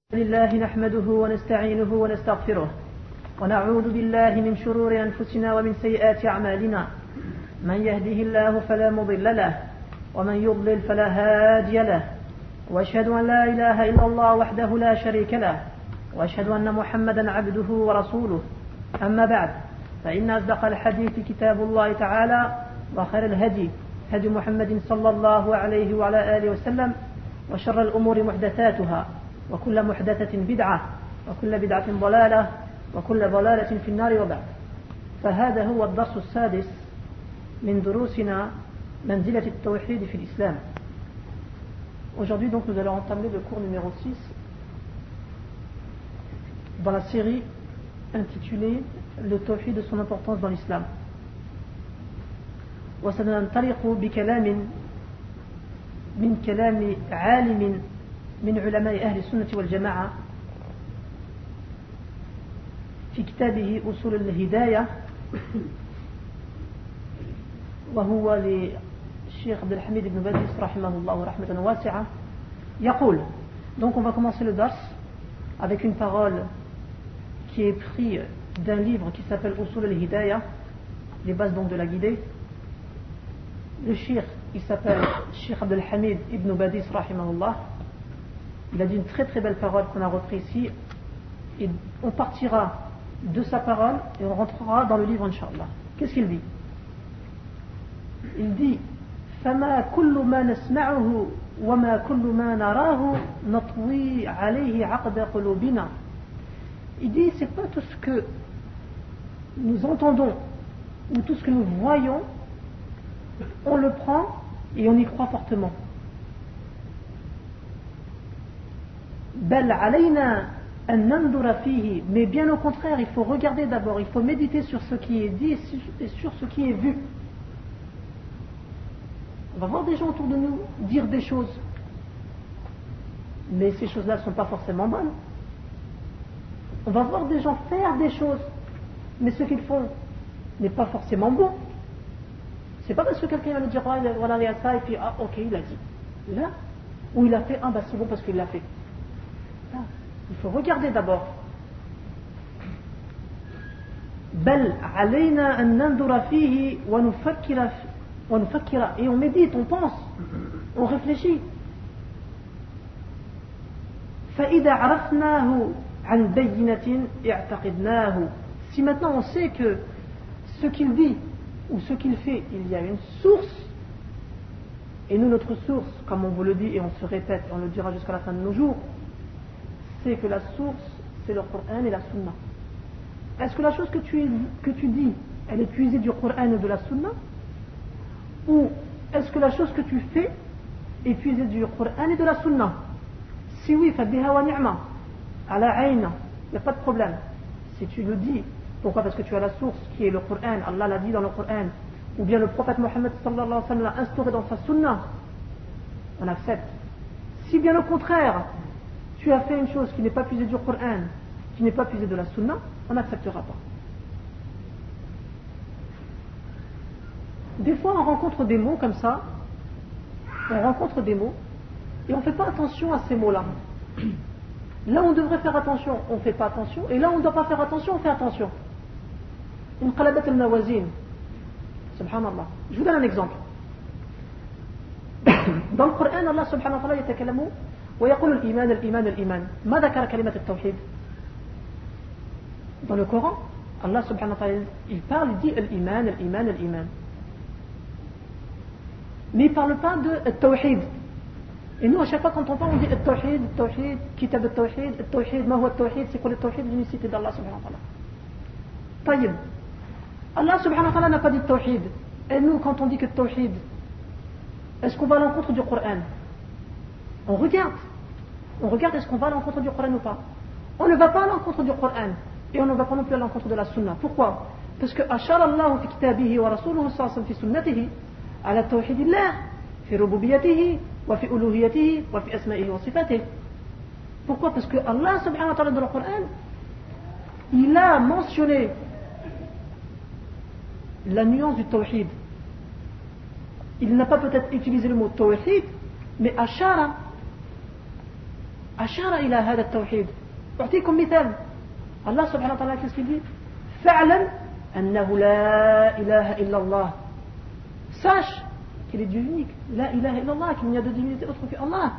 لله نحمده ونستعينه ونستغفره ونعوذ بالله من شرور أنفسنا ومن سيئات أعمالنا. من يهده الله فلا مضل له ومن يضلل فلا هادي له، وأشهد أن لا إله إلا الله وحده لا شريك له، وأشهد أن محمدا عبده ورسوله. أما بعد، فإن أصدق الحديث كتاب الله تعالى، وخير الهدي هدي محمد صلى الله عليه وعلى آله وسلم، وشر الأمور محدثاتها، وكل محدثة بدعة، وكل بدعة ضلالة، وكل ضلالة في النار. وبعد، فهذا هو الدرس السادس من دروسنا منزلة التوحيد في الإسلام. Aujourd'hui, donc, nous allons entamer le cours numéro 6 dans la série intitulée Le Tawhid de son importance dans l'Islam. وسننطلق بكلام من كلام عالم من علماء أهل السنة والجماعة في كتابه أصول الهداية، وهو للشيخ عبد الحميد بن باديس رحمه الله رحمة واسعة. يقول: donc on va commencer le dars avec une parole qui est prise d'un livre qui s'appelle Usul al-Hidayah, les bases donc de la guidée. Le cheikh, il s'appelle Cheikh Abdel Hamid ibn Badis rahimahullah. Il a dit une très très belle parole qu'on a reprise ici, et on partira de sa parole et on rentrera dans le livre, Inch'Allah. Qu'est-ce qu'il dit? Il dit: فما كل ما نسمعه وما كل ما نراه نطوي عليه عقد قلوبنا. Il dit: c'est pas tout ce que nous entendons ou tout ce que nous voyons, on le prend et on y croit fortement. بل علينا أن ننظر فيه, mais bien au contraire, il faut regarder d'abord, il faut méditer sur ce qui est dit et sur ce qui est vu. On va voir des gens autour de nous dire des choses, mais ces choses-là ne sont pas forcément bonnes. On va voir des gens faire des choses, mais ce qu'ils font n'est pas forcément bon. C'est pas parce que quelqu'un va nous dire: voilà, il y a ça, et puis ah, ok, il a dit. Là, ou il a fait, ah, bah c'est bon parce qu'il l'a fait. Là, il faut regarder d'abord. بل علينا أن ننظر فيه ونفكر, et on médite, on pense, on réfléchit. فإذا عرفناه عن بينة اعتقدناه. Si maintenant on sait que ce qu'il dit ou ce qu'il fait, il y a une source, et nous, notre source, comme on vous le dit et on se répète, on le dira jusqu'à la fin de nos jours, c'est que la source, c'est le Coran et la Sunna. Est-ce que la chose que tu dis, elle est puisée du Coran ou de la Sunna, ou est-ce que la chose que tu fais est puisée du Coran et de la Sunna? Si oui, fadbiha wa ni'ma, ala aïna, il n'y a pas de problème. Si tu le dis, pourquoi? Parce que tu as la source qui est le Coran, Allah l'a dit dans le Coran, ou bien le prophète Mohammed sallallahu alayhi wa sallam l'a instauré dans sa Sunna, on accepte. Si bien au contraire, tu as fait une chose qui n'est pas puisée du Coran, qui n'est pas puisée de la Sunna, on n'acceptera pas. Des fois on rencontre des mots comme ça, on rencontre des mots et on ne fait pas attention à ces mots-là. Là on devrait faire attention, on ne fait pas attention, et là on ne doit pas faire attention, on fait attention. Inqalabat al-mawazin, subhanallah. Je vous donne un exemple. Dans le Coran, Allah subhanahu wa ta'ala يتكلم ويقول الإيمان الإيمان الإيمان. ما ذكر كلمة التوحيد. Dans le Coran, Allah subhanahu wa ta'ala, il parle, il dit الإيمان الإيمان الإيمان. Mais il ne parle pas de tawhid. Et nous, à chaque fois quand on parle, on dit tawhid, tawhid, kitab al-tawhid, tawhid, ma huwa tawhid, c'est quoi le tawhid? L'unicité d'Allah subhanahu wa ta'ala. Taïb. Allah subhanahu wa ta'ala n'a pas dit tawhid. Et nous, quand on dit que tawhid, est-ce qu'on va à l'encontre du Coran? On regarde. On regarde, est-ce qu'on va à l'encontre du Coran ou pas? On ne va pas à l'encontre du Coran. Et on ne va pas non plus à l'encontre de la Sunna. Pourquoi? Parce que ashara Allah fi kitabihi wa rasuluhu sallallahu fi sunnatihi ala tawhidillah fi rububiyatihi wa fi uluhiyatihi wa fi asma'ihi wa sifatihi. Pourquoi? Parce que Allah subhanahu wa ta'ala dans le Coran, il a mentionné la nuance du tawhid. Il n'a pas peut-être utilisé le mot tawhid, mais ashara أشار إلى هذا التوحيد. أعطيكم مثال. الله سبحانه وتعالى qu'est-ce qu'il dit? فاعلم أنه لا إله إلا الله. Sache qu'il est Dieu unique. La ilaha illallah, qu'il n'y a de divinité autre que Allah.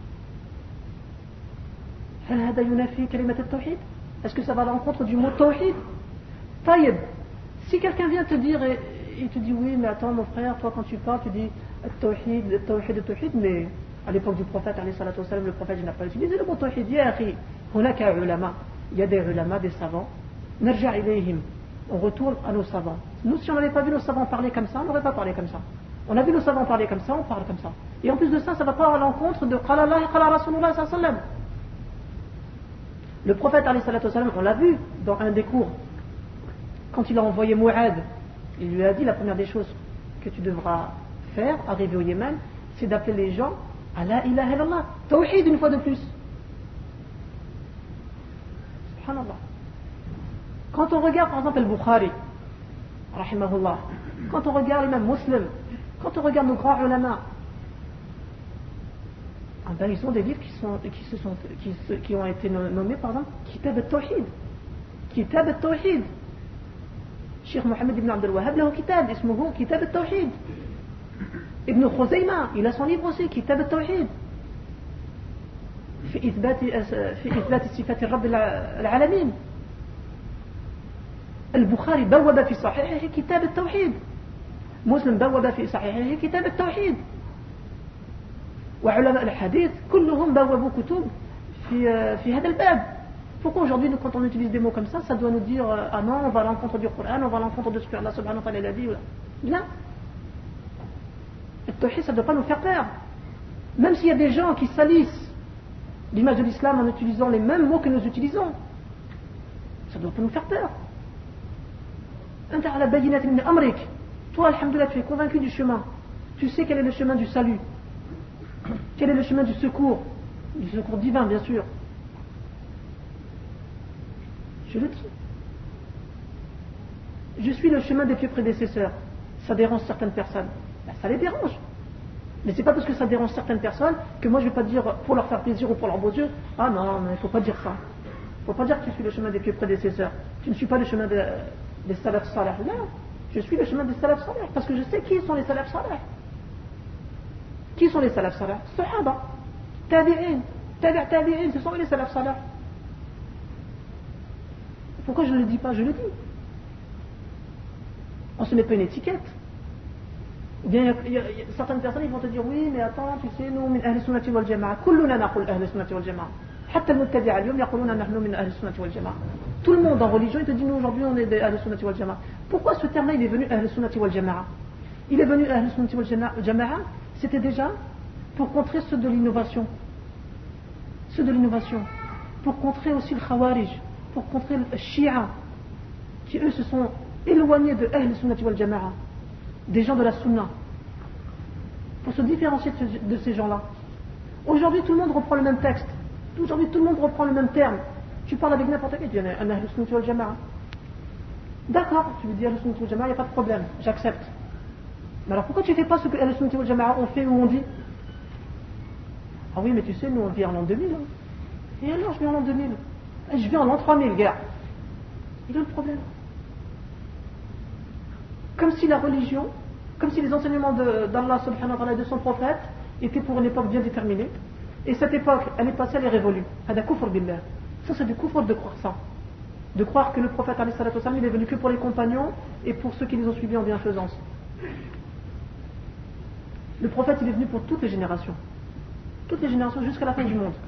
هل هذا ينافي كلمة التوحيد? Est-ce que ça va à l'encontre du mot tawhid? طيب. Si quelqu'un vient te dire et te dit oui, mais attends mon frère, toi quand tu parles, tu dis tawhid, mais à l'époque du prophète, le prophète n'a pas utilisé le mot tawhid. Ya akhi, hunaka ulama. Il y a des ulama, des savants. Narja ilayhim. On retourne à nos savants. Nous, si on n'avait pas vu nos savants parler comme ça, on n'aurait pas parlé comme ça. On a vu nos savants parler comme ça, on parle comme ça. Et en plus de ça, ça ne va pas à l'encontre de Qala Allah et Qala Rasulullah sallallahu alayhi wa sallam. Le prophète, on l'a vu dans un des cours, quand il a envoyé Mu'ad, il lui a dit la première des choses que tu devras faire, arriver au Yémen, c'est d'appeler les gens à la ilaha illallah. Tawhid une fois de plus. Subhanallah. Quand on regarde par exemple Al-Bukhari, rahimahullah, quand on regarde l'imam Muslim, quand on regarde nos grands ulama, ils ont des livres qui ont été nommés par exemple Kitab al-Tawhid. Kitab al-Tawhid. Cheikh Mohammed ibn Abdel Wahhab له كتاب اسمه كتاب التوحيد. Ibn Khuzayma, il a son livre aussi كتاب التوحيد. في إثبات صفات الرب العالمين. البخاري بوب في صحيحه كتاب التوحيد. مسلم بوب في صحيحه كتاب التوحيد. وعلماء الحديث كلهم بوبوا كتب في هذا الباب. Pourquoi aujourd'hui, quand on utilise des mots comme ça doit nous dire ah non, on va à l'encontre du Coran, on va à l'encontre de ce que Allah subhanahu wa ta'ala a dit. Là, le tawhid, ça ne doit pas nous faire peur. Même s'il y a des gens qui salissent l'image de l'islam en utilisant les mêmes mots que nous utilisons, ça ne doit pas nous faire peur. Toi, alhamdoulilah, tu es convaincu du chemin. Tu sais quel est le chemin du salut. Quel est le chemin du secours divin, bien sûr. Je le dis. Je suis le chemin des pieux prédécesseurs. Ça dérange certaines personnes. Ben, ça les dérange. Mais c'est pas parce que ça dérange certaines personnes que moi je vais pas dire pour leur faire plaisir ou pour leurs beaux yeux. Ah non, mais il faut pas dire ça. Il faut pas dire que tu suis le chemin des pieux prédécesseurs. Tu ne suis pas le chemin des salaf salih. Non, je suis le chemin des salaf salih. Parce que je sais qui sont les salaf salih. Qui sont les salaf salih? Sahaba, tabi'in, tabi'in, ce sont les salaf salih. Pourquoi je ne le dis pas? Je le dis. On se met pas une étiquette. Ou bien il y a certaines personnes, ils vont te dire oui, mais attends, tu sais, nous, min ahli sunnati wal jama'a. Kulluna naqul ahli sunnati wal jama'a. Hatta al-muttabi'a al-yawm yaquluna nahnu min ahli sunnati wal jama'a. Tout le monde en religion, il te dit nous aujourd'hui on est des ahli sunnati wal jama'a. Pourquoi ce terme-là il est venu ahli sunnati wal jama'a? Il est venu ahli sunnati wal jama'a, c'était déjà pour contrer ceux de l'innovation. Ceux de l'innovation. Pour contrer aussi le khawarij. Pour contrer le Shia, qui eux se sont éloignés de Ahl Sunnati wal Jama'a, des gens de la Sunna, pour se différencier de ces gens-là. Aujourd'hui, tout le monde reprend le même texte. Aujourd'hui, tout le monde reprend le même terme. Tu parles avec n'importe qui, tu dis un Ahl Sunnati wal Jama'a. D'accord, tu lui dis Ahl Sunnati wal Jama'a, il n'y a pas de problème, j'accepte. Mais alors pourquoi tu ne fais pas ce que Ahl Sunnati wal Jama'a ont fait ou ont dit? Ah oui, mais tu sais, nous on vit en l'an 2000. Hein. Et alors, je vis en l'an 2000. Je vis en l'an 3000, gars. Il est le problème. Comme si la religion, comme si les enseignements d'Allah subhanahu wa ta'ala et de son prophète étaient pour une époque bien déterminée. Et cette époque, elle est passée, elle est révolue. Hada kufr billah. Ça, c'est du kufr de croire ça. De croire que le prophète alayhi salatu wa sallam, il est venu que pour les compagnons et pour ceux qui les ont suivis en bienfaisance. Le prophète, il est venu pour toutes les générations. Toutes les générations jusqu'à la fin du monde.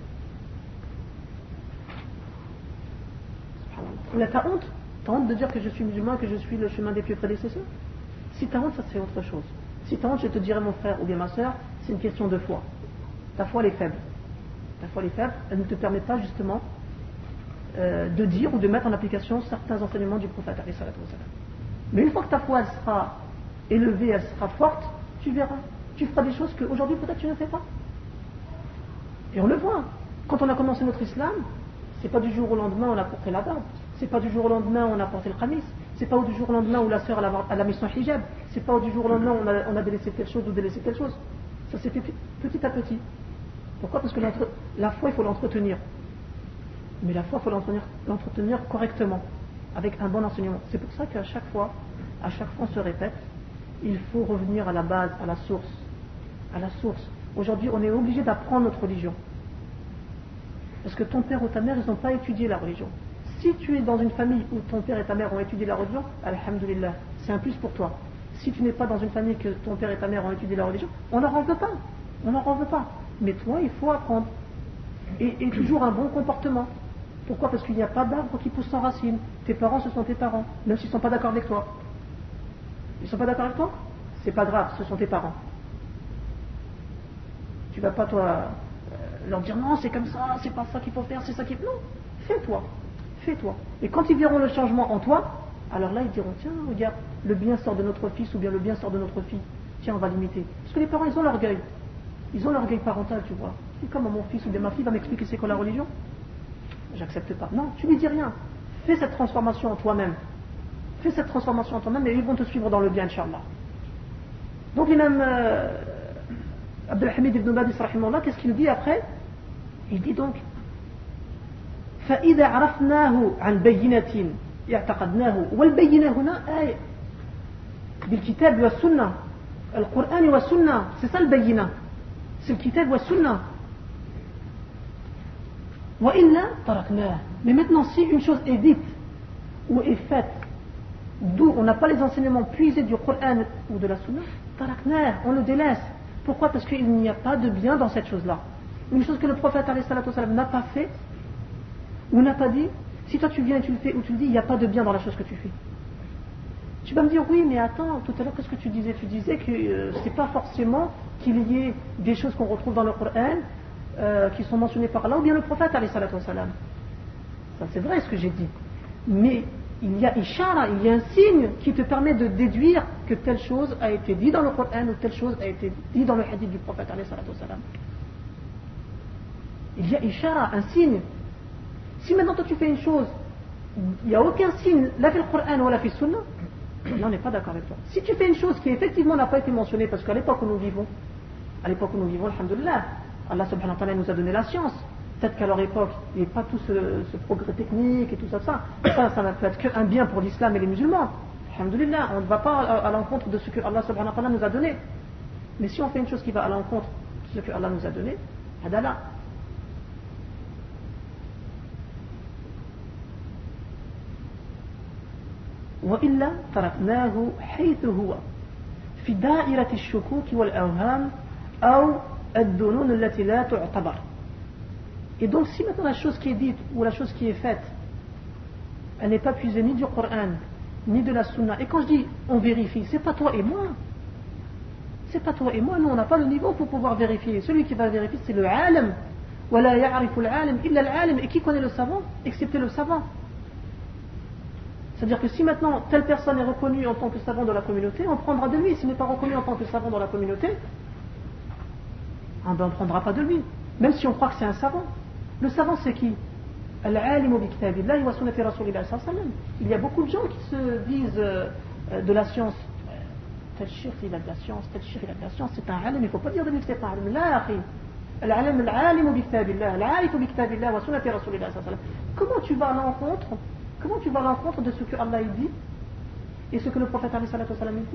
Là, t'as honte? T'as honte de dire que je suis musulman, que je suis le chemin des pieux prédécesseurs? Si t'as honte, ça c'est autre chose. Si t'as honte, je te dirais mon frère ou bien ma soeur, c'est une question de foi. Ta foi elle est faible. Ta foi elle est faible, elle ne te permet pas justement de dire ou de mettre en application certains enseignements du prophète. Mais une fois que ta foi elle sera élevée, elle sera forte, tu verras. Tu feras des choses qu'aujourd'hui peut-être tu ne fais pas. Et on le voit. Quand on a commencé notre islam, c'est pas du jour au lendemain on a porté la barbe. C'est pas du jour au lendemain on a porté le khamis. C'est pas du jour au lendemain où la sœur elle a mis son hijab. C'est pas du jour au lendemain on a délaissé telle chose ou délaissé telle chose. Ça s'est fait petit à petit. Pourquoi? Parce que la foi, il faut l'entretenir. Mais la foi, il faut l'entretenir correctement, avec un bon enseignement. C'est pour ça qu'à chaque fois, on se répète, il faut revenir à la base, à la source. À la source. Aujourd'hui, on est obligé d'apprendre notre religion. Parce que ton père ou ta mère, ils n'ont pas étudié la religion. Si tu es dans une famille où ton père et ta mère ont étudié la religion, alhamdoulilah, c'est un plus pour toi. Si tu n'es pas dans une famille que ton père et ta mère ont étudié la religion, on leur en veut pas. On leur en veut pas. Mais toi, il faut apprendre. Et toujours un bon comportement. Pourquoi? Parce qu'il n'y a pas d'arbre qui pousse sans racines. Tes parents, ce sont tes parents, même s'ils ne sont pas d'accord avec toi. Ils ne sont pas d'accord avec toi? C'est pas grave, ce sont tes parents. Tu vas pas, toi, leur dire non, c'est comme ça, c'est pas ça qu'il faut faire, c'est ça qu'il faut. Non, fais-toi. Fais-toi. Et quand ils verront le changement en toi, alors là, ils diront tiens, regarde, le bien sort de notre fils ou bien le bien sort de notre fille. Tiens, on va l'imiter. Parce que les parents, ils ont l'orgueil. Ils ont l'orgueil parental, tu vois. Et comment mon fils ou bien ma fille va m'expliquer c'est quoi la religion? J'accepte pas. Non, tu lui dis rien. Fais cette transformation en toi-même. Fais cette transformation en toi-même et ils vont te suivre dans le bien, Inch'Allah. Donc l'imam Abdelhamid ibn Badis, rahimahullah, qu'est-ce qu'il dit après? Il dit donc فإذا عرفناه عن بينة اعتقدناه والبينة هنا آية بالكتاب والسنة القرآن والسنة c'est ça le بينة c'est le kitab والسنة وإلا تركناه. Mais maintenant si une chose est dite ou est faite d'où on n'a pas les enseignements puisés du Coran ou de la Sunna, taraknah, on le délaisse. Pourquoi? Parce qu'il n'y a pas de bien dans cette chose-là. Une chose que le prophète n'a pas fait ou n'a pas dit, si toi tu viens et tu le fais ou tu le dis, il n'y a pas de bien dans la chose que tu fais. Tu vas me dire oui, mais attends, tout à l'heure qu'est-ce que tu disais? Tu disais que c'est pas forcément qu'il y ait des choses qu'on retrouve dans le Coran qui sont mentionnées par Allah ou bien le prophète ça c'est vrai ce que j'ai dit, mais il y a ishara, il y a un signe qui te permet de déduire que telle chose a été dit dans le Coran ou telle chose a été dit dans le hadith du prophète. Il y a ishara, un signe. Si maintenant toi tu fais une chose, il n'y a aucun signe, la fil Coran ou la fil Sunna, là on n'est pas d'accord avec toi. Si tu fais une chose qui effectivement n'a pas été mentionnée, parce qu'à l'époque où nous vivons, alhamdoulilah, Allah subhanahu wa ta'ala nous a donné la science. Peut-être qu'à leur époque, il n'y avait pas tout ce progrès technique et tout ça. Ça n'a peut être qu'un bien pour l'islam et les musulmans. Alhamdulillah, on ne va pas à l'encontre de ce que Allah subhanahu wa ta'ala nous a donné. Mais si on fait une chose qui va à l'encontre de ce que Allah nous a donné, hadala. وإلا تركناه حيث هو في دائرة الشكوك والأوهام أو الظنون التي لا تعتبر. Et donc si maintenant la chose qui est dite ou la chose qui est faite, elle n'est pas puisée ni du Coran ni de la Sunna, et quand je dis on vérifie, c'est pas toi et moi, c'est pas toi et moi, nous on n'a pas le niveau pour pouvoir vérifier. Celui qui va vérifier c'est le alim, ولا يعرف العالم إلا العالم. Et qui connaît le savant excepté le savant? C'est-à-dire que si maintenant telle personne est reconnue en tant que savant de la communauté, on prendra de lui. S'il n'est pas reconnu en tant que savant dans la communauté, on ne prendra pas de lui, même si on croit que c'est un savant. Le savant c'est qui? Al-alimu bi kitabillahi wa sunnati rasulillahi sallallahu alayhi wa sallam. Il y a beaucoup de gens qui se disent de la science. Tel shirk il a de la science, tel shirk il a de la science, c'est un alim, il ne faut pas dire de lui que c'est un alim. La akhi. Al-alim al-alimu bi kitabillah, al-alifu bi kitabillah wa sunnati rasulillahi sallallahu alayhi wa sallam. Comment tu vas à l'encontre de ce que Allah dit et ce que le prophète alayhi salatu wa sallam dit?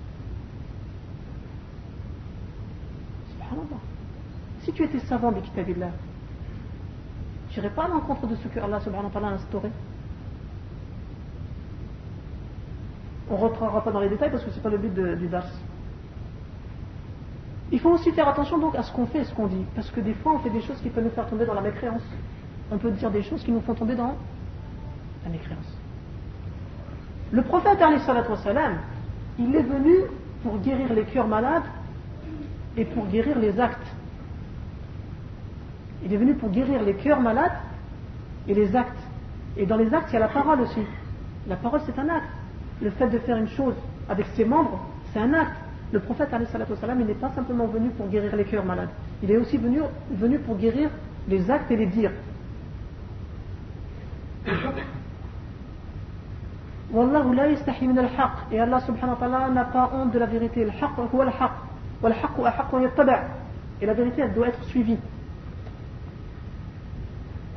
Subhanallah. Si tu étais savant bi kitabillah, tu n'irais pas à l'encontre de ce que Allah subhanahu wa ta'ala a instauré. On ne rentrera pas dans les détails parce que ce n'est pas le but du dars. Il faut aussi faire attention donc à ce qu'on fait et ce qu'on dit, parce que des fois on fait des choses qui peuvent nous faire tomber dans la mécréance. On peut dire des choses qui nous font tomber dans la mécréance. Le prophète alayhi salatu wa salam, il est venu pour guérir les cœurs malades et pour guérir les actes. Il est venu pour guérir les cœurs malades et les actes. Et dans les actes, il y a la parole aussi. La parole, c'est un acte. Le fait de faire une chose avec ses membres, c'est un acte. Le prophète, alayhi salatu wa salam, il n'est pas simplement venu pour guérir les cœurs malades. Il est aussi venu pour guérir les actes et les dires. Wallahu la yastahi min al-haq. Et Allah subhanahu wa ta'ala n'a pas honte de la vérité. Al-haq huwa al-haq. Wal-haq ahaqqu an yattaba'. Et la vérité, elle doit être suivie.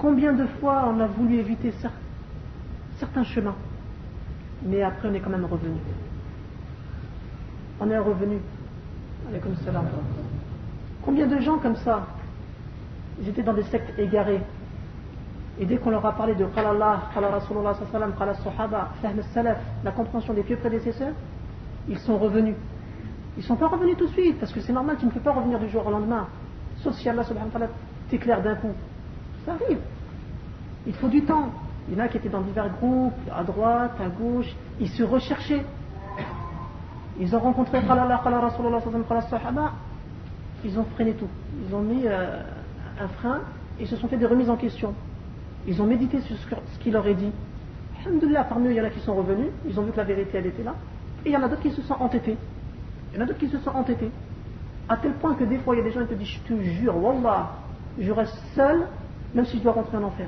Combien de fois on a voulu éviter certains chemins, mais après on est quand même revenu. On est revenu. Alaykoum salam. Combien de gens comme ça, ils étaient dans des sectes égarées. Et dès qu'on leur a parlé de Qala Allah, Qala Rasulullah sallam, Qala Sahaba, Fahm al-Salaf, la compréhension des pieux prédécesseurs, ils sont revenus. Ils ne sont pas revenus tout de suite, parce que c'est normal, tu ne peux pas revenir du jour au lendemain. Sauf si Allah subhanahu wa ta'ala t'éclaire d'un coup. Ça arrive. Il faut du temps. Il y en a qui étaient dans divers groupes, à droite, à gauche, ils se recherchaient. Ils ont rencontré Qala Allah, Qala Rasulullah sallam, Qala Sahaba, ils ont freiné tout. Ils ont mis un frein, et se sont fait des remises en question. Ils ont médité sur ce qu'il leur est dit. Alhamdulillah, parmi eux, il y en a qui sont revenus, ils ont vu que la vérité, elle était là. Et il y en a d'autres qui se sont entêtés. À tel point que des fois, il y a des gens qui te disent, je te jure, Wallah, je reste seul, même si je dois rentrer en enfer.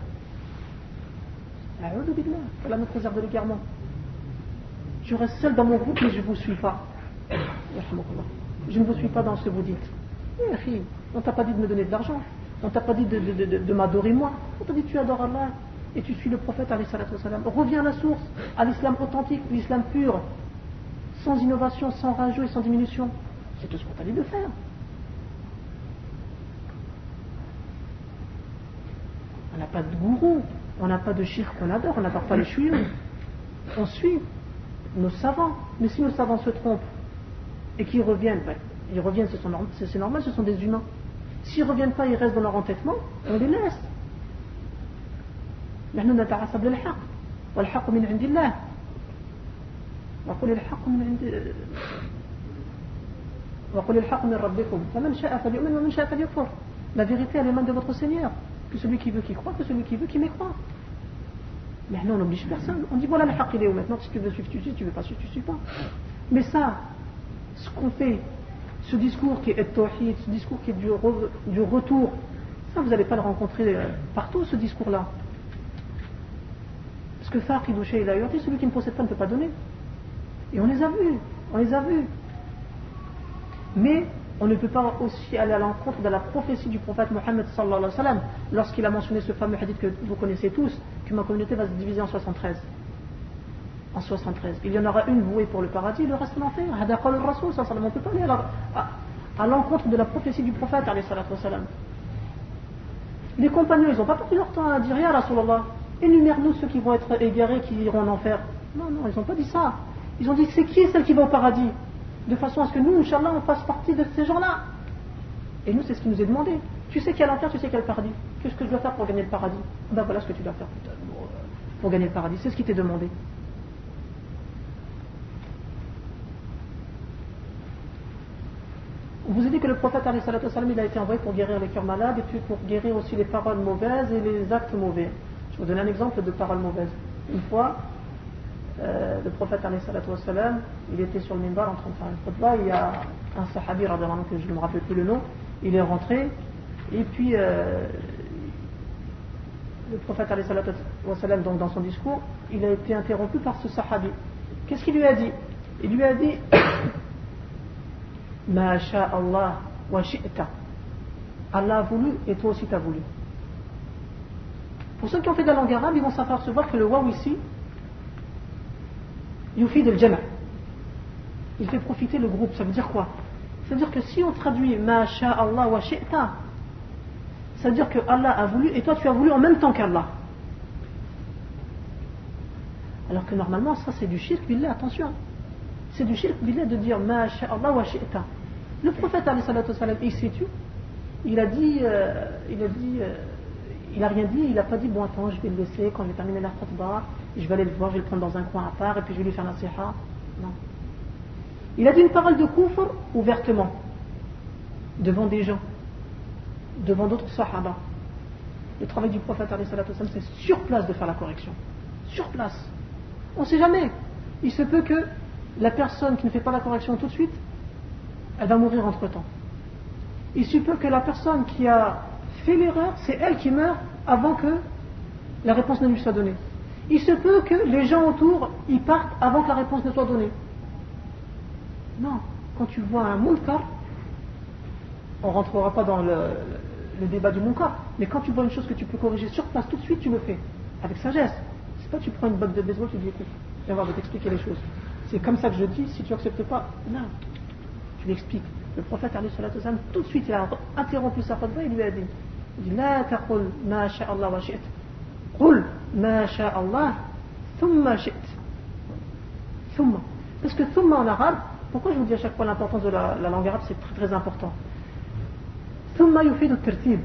Allah nous préserve de l'égarement. Je reste seul dans mon groupe, mais je ne vous suis pas. Je ne vous suis pas dans ce que vous dites. On ne t'a pas dit de me donner de l'argent. On ne t'a pas dit de m'adorer moi. On t'a dit tu adores Allah et tu suis le prophète alayhi salatu wassalam. Reviens à la source, à l'islam authentique, l'islam pur, sans innovation, sans rajout et sans diminution. C'est tout ce qu'on t'a dit de faire. On n'a pas de gourou, on n'a pas de shirk qu'on adore, on n'adore pas les chouillons. On suit nos savants. Mais si nos savants se trompent et qu'ils reviennent, ils reviennent, c'est normal, ce sont des humains. S'ils ne reviennent pas, ils restent dans leur entêtement, on les laisse. نحن نتعصب للحق والحق من عند الله وقل الحق من ربكم فمن شاء فليؤمن ومن شاء فليكفر. La vérité elle émane de votre Seigneur, que celui qui veut qu'il croit, que celui qui veut qu'il mécroit. Mais nous on n'oblige personne, on dit voilà le haq il est où maintenant, si tu veux suivre tu suis, si tu veux pas suivre tu suis pas. Mais ça, ce qu'on fait, ce discours qui est tawhid, ce discours qui est du retour, ça vous n'allez pas le rencontrer partout ce discours là. Parce que Faqid Shay la Yu'ti, celui qui ne possède pas ne peut pas donner. Et on les a vus. Mais on ne peut pas aussi aller à l'encontre de la prophétie du prophète Mohammed sallallahu alayhi wa sallam lorsqu'il a mentionné ce fameux hadith que vous connaissez tous, que ma communauté va se diviser en 73. En 73. Il y en aura une vouée pour le paradis, le reste l'enfer. Hada qala al-Rasul sallallahu alayhi wa sallam. On ne peut pas aller à l'encontre de la prophétie du prophète alayhi wa sallam. Les compagnons, ils n'ont pas perdu leur temps à dire ya Rasulallah, énumère-nous ceux qui vont être égarés, qui iront en enfer. Non, ils n'ont pas dit ça. Ils ont dit c'est qui est celle qui va au paradis, de façon à ce que nous, Inch'Allah, on fasse partie de ces gens-là. Et nous, c'est ce qui nous est demandé. Tu sais qu'il y a l'enfer, tu sais qu'il y a le paradis. Qu'est-ce que je dois faire pour gagner le paradis? Ben voilà ce que tu dois faire pour gagner le paradis. C'est ce qui t'est demandé. On vous a dit que le prophète alayhi salatu wassalam, il a été envoyé pour guérir les cœurs malades et puis pour guérir aussi les paroles mauvaises et les actes mauvais. Je vais vous donner un exemple de paroles mauvaises. Une fois, le prophète alayhi salatu wassalam, il était sur le minbar en train de faire une khutbah, il y a un sahabi que je ne me rappelle plus le nom, il est rentré et puis le prophète alayhi salatu wassalam, donc dans son discours, il a été interrompu par ce sahabi. Qu'est-ce qu'il lui a dit? Il lui a dit Ma sha Allah wa shi'ta. Allah a voulu et toi aussi t'as voulu. Pour ceux qui ont fait de la langue arabe, ils vont s'apercevoir que le waw ici, yufid al-jama', il fait profiter le groupe. Ça veut dire quoi? Ça veut dire que si on traduit Ma sha Allah wa shi'ta, ça veut dire que Allah a voulu et toi tu as voulu en même temps qu'Allah. Alors que normalement, ça c'est du shirk billah, attention. C'est du shirk billah de dire Ma sha Allah wa shi'ta. Le prophète alayhi salatu wassalam, il s'est tué. Il a rien dit, il n'a pas dit bon attends, je vais le laisser, quand je vais terminer la khutbah, je vais aller le voir, je vais le prendre dans un coin à part et puis je vais lui faire nasiha. Non. Il a dit une parole de kufr ouvertement, devant des gens, devant d'autres sahaba. Le travail du prophète alayhi salatu wassalam, c'est sur place de faire la correction. Sur place. On ne sait jamais. Il se peut que la personne qui ne fait pas la correction tout de suite, elle va mourir entre temps. Il se peut que la personne qui a fait l'erreur, c'est elle qui meurt avant que la réponse ne lui soit donnée. Il se peut que les gens autour, ils partent avant que la réponse ne soit donnée. Non, quand tu vois un munkar, on ne rentrera pas dans le débat du munkar. Mais quand tu vois une chose que tu peux corriger sur place, tout de suite tu le fais, avec sagesse. C'est pas tu prends une botte de baseball, tu dis écoute, viens voir, je vais t'expliquer les choses. C'est comme ça que je dis, si tu n'acceptes pas, non, tu l'expliques. Le prophète, tout de suite, il a interrompu sa khutbah, il lui a dit, La taqul ma sha'Allah wa shi't. Qul ma sha'Allah thumma shi't. Thumma. Parce que thumma en arabe, pourquoi je vous dis à chaque fois l'importance de la langue arabe, c'est très très important. Thumma yufid al-tartib.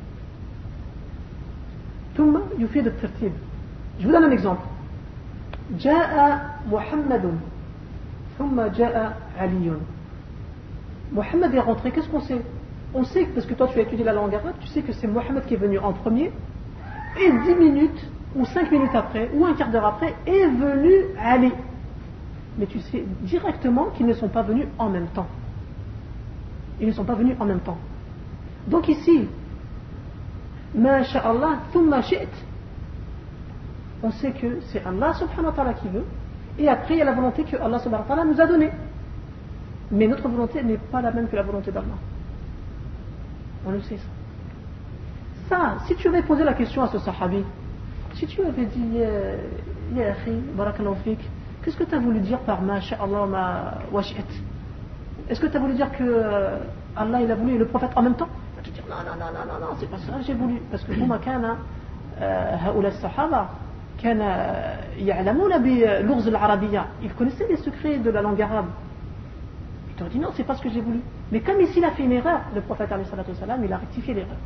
Thumma yufid al-tartib. Je vous donne un exemple. Ja'a Muhammadun. Thumma ja'a Aliyun. Muhammad est rentré, qu'est-ce qu'on sait? On sait, parce que toi tu as étudié la langue arabe, tu sais que c'est Muhammad qui est venu en premier, et 10 minutes, ou 5 minutes après, ou un quart d'heure après, est venu Ali. Mais tu sais directement qu'ils ne sont pas venus en même temps. Ils ne sont pas venus en même temps. Donc ici, Ma sha'Allah, thumma shi't, on sait que c'est Allah subhanahu wa ta'ala qui veut, et après il y a la volonté que Allah subhanahu wa ta'ala nous a donnée. Mais notre volonté n'est pas la même que la volonté d'Allah. On le sait ça. Si tu avais posé la question à ce sahabi, si tu avais dit Ya akhi, barakallahu fik, qu'est-ce que tu as voulu dire par ma sha'Allah ma washi'at? Est-ce que tu as voulu dire que Allah il a voulu et le prophète en même temps? Tu vas te dire non, c'est pas ça, j'ai voulu. Parce que huma kana haoula sahaba kana ya'lamuna bi l'urz al-arabiyya. Ils connaissaient les secrets de la langue arabe. Il t'aurait dit non, c'est pas ce que j'ai voulu. Mais comme ici il a fait une erreur, le prophète alayhi salatu wassalam, il a rectifié l'erreur.